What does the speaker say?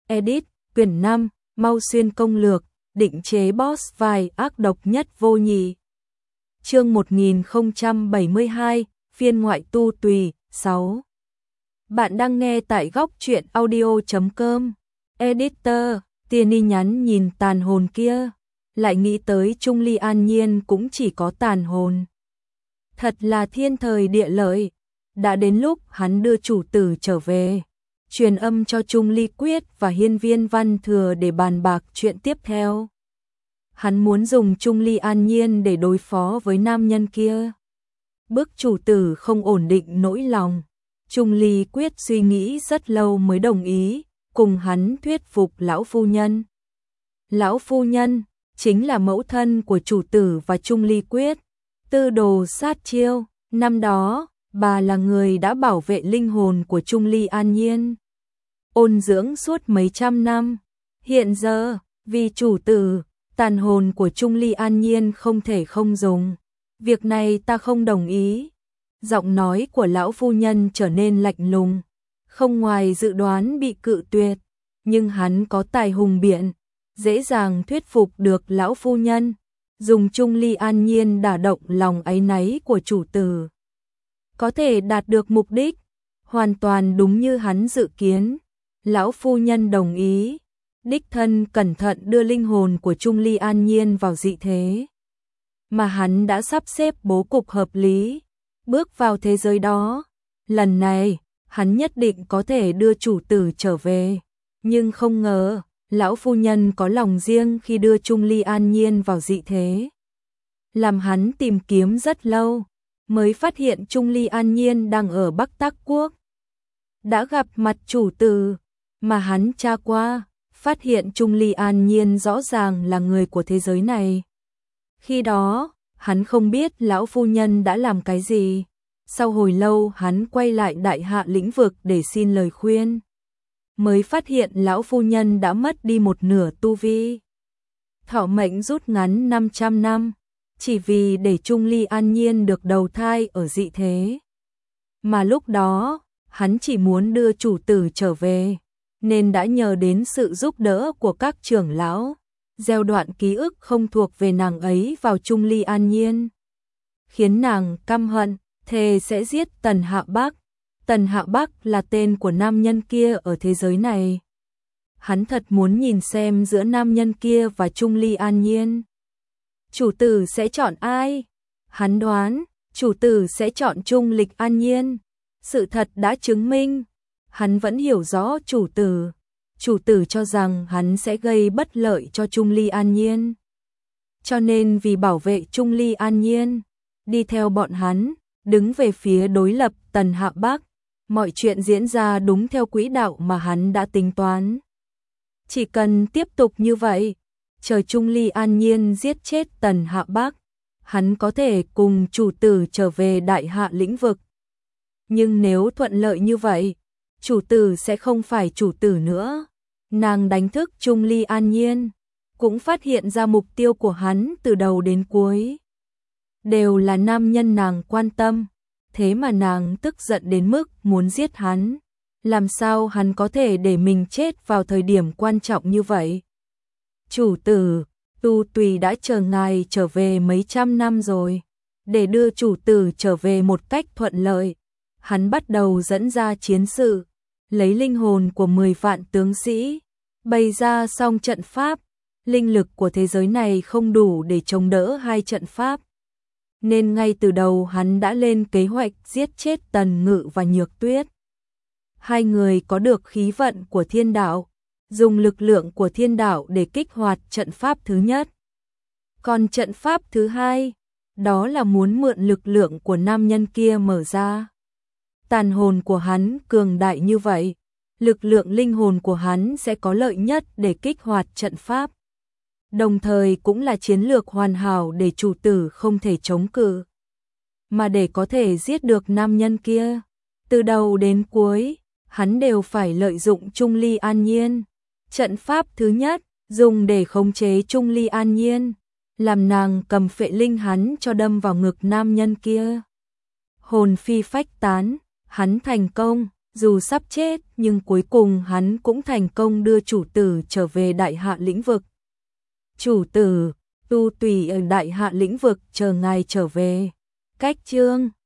Edit, quyển 5, Mau Xuyên công lược, định chế boss vai ác độc nhất vô nhị. Chương 1072, phiên ngoại tu tùy, 6. Bạn đang nghe tại góc truyện audio.com. Editor, Tierney nhắn nhìn tàn hồn kia, lại nghĩ tới Trung Ly an nhiên cũng chỉ có tàn hồn. Thật là thiên thời địa lợi, đã đến lúc hắn đưa chủ tử trở về, truyền âm cho Trung Ly Quyết và Hiên Viên Văn Thừa để bàn bạc chuyện tiếp theo. Hắn muốn dùng Trung Ly an nhiên để đối phó với nam nhân kia. Bức chủ tử không ổn định nỗi lòng, Trung Ly Quyết suy nghĩ rất lâu mới đồng ý, cùng hắn thuyết phục lão phu nhân. Lão phu nhân chính là mẫu thân của chủ tử và Trung Ly Quyết, tư đồ sát chiêu. Năm đó, bà là người đã bảo vệ linh hồn của Trung Ly an nhiên, ôn dưỡng suốt mấy trăm năm. Hiện giờ, vì chủ tử, tàn hồn của Trung Ly an nhiên không thể không dùng. Việc này ta không đồng ý. Giọng nói của lão phu nhân trở nên lạnh lùng, không ngoài dự đoán bị cự tuyệt, nhưng hắn có tài hùng biện, dễ dàng thuyết phục được lão phu nhân, dùng Trung Ly an nhiên đả động lòng áy náy của chủ tử. Có thể đạt được mục đích, hoàn toàn đúng như hắn dự kiến. Lão phu nhân đồng ý, đích thân cẩn thận đưa linh hồn của Trung Ly an nhiên vào dị thế. Mà hắn đã sắp xếp bố cục hợp lý, bước vào thế giới đó. Lần này, hắn nhất định có thể đưa chủ tử trở về. Nhưng không ngờ, lão phu nhân có lòng riêng khi đưa Trung Ly an nhiên vào dị thế. Làm hắn tìm kiếm rất lâu, mới phát hiện Trung Ly an nhiên đang ở Bắc Tắc Quốc. Đã gặp mặt chủ tử, mà hắn tra qua, phát hiện Trung Ly an nhiên rõ ràng là người của thế giới này. Khi đó, hắn không biết lão phu nhân đã làm cái gì. Sau hồi lâu hắn quay lại Đại Hạ lĩnh vực để xin lời khuyên, mới phát hiện lão phu nhân đã mất đi một nửa tu vi. Thọ mệnh rút ngắn 500 năm, chỉ vì để Trung Ly an nhiên được đầu thai ở dị thế. Mà lúc đó, hắn chỉ muốn đưa chủ tử trở về, nên đã nhờ đến sự giúp đỡ của các trưởng lão, gieo đoạn ký ức không thuộc về nàng ấy vào Trung Ly an nhiên, khiến nàng căm hận, thề sẽ giết Tần Hạ Bắc. Tần Hạ Bắc là tên của nam nhân kia ở thế giới này. Hắn thật muốn nhìn xem giữa nam nhân kia và Trung Ly an nhiên, chủ tử sẽ chọn ai? Hắn đoán, chủ tử sẽ chọn Trung Lịch an nhiên. Sự thật đã chứng minh, hắn vẫn hiểu rõ chủ tử. Chủ tử cho rằng hắn sẽ gây bất lợi cho Trung Ly an nhiên. Cho nên vì bảo vệ Trung Ly an nhiên, đi theo bọn hắn, đứng về phía đối lập Tần Hạ Bắc. Mọi chuyện diễn ra đúng theo quỹ đạo mà hắn đã tính toán. Chỉ cần tiếp tục như vậy, chờ Trung Ly an nhiên giết chết Tần Hạ Bắc, hắn có thể cùng chủ tử trở về Đại Hạ lĩnh vực. Nhưng nếu thuận lợi như vậy, chủ tử sẽ không phải chủ tử nữa. Nàng đánh thức Trung Ly an nhiên, cũng phát hiện ra mục tiêu của hắn từ đầu đến cuối đều là nam nhân nàng quan tâm, thế mà nàng tức giận đến mức muốn giết hắn. Làm sao hắn có thể để mình chết vào thời điểm quan trọng như vậy? Chủ tử, Tu Tùy đã chờ ngài trở về mấy trăm năm rồi. Để đưa chủ tử trở về một cách thuận lợi, hắn bắt đầu dẫn ra chiến sự, lấy linh hồn của 10 vạn tướng sĩ, bày ra xong trận pháp. Linh lực của thế giới này không đủ để chống đỡ hai trận pháp, nên ngay từ đầu hắn đã lên kế hoạch giết chết Tần Ngự và Nhược Tuyết. Hai người có được khí vận của thiên đạo, dùng lực lượng của thiên đạo để kích hoạt trận pháp thứ nhất. Còn trận pháp thứ hai, đó là muốn mượn lực lượng của nam nhân kia mở ra. Tàn hồn của hắn cường đại như vậy, lực lượng linh hồn của hắn sẽ có lợi nhất để kích hoạt trận pháp. Đồng thời cũng là chiến lược hoàn hảo để chủ tử không thể chống cự. Mà để có thể giết được nam nhân kia, từ đầu đến cuối, hắn đều phải lợi dụng Trung Ly an nhiên. Trận pháp thứ nhất, dùng để khống chế Trung Ly an nhiên, làm nàng cầm phệ linh hắn cho đâm vào ngực nam nhân kia. Hồn phi phách tán, hắn thành công, Dù sắp chết nhưng cuối cùng hắn cũng thành công đưa chủ tử trở về đại hạ lĩnh vực. Chủ tử, Tu Tùy ở đại hạ lĩnh vực chờ ngài trở về. Cách chương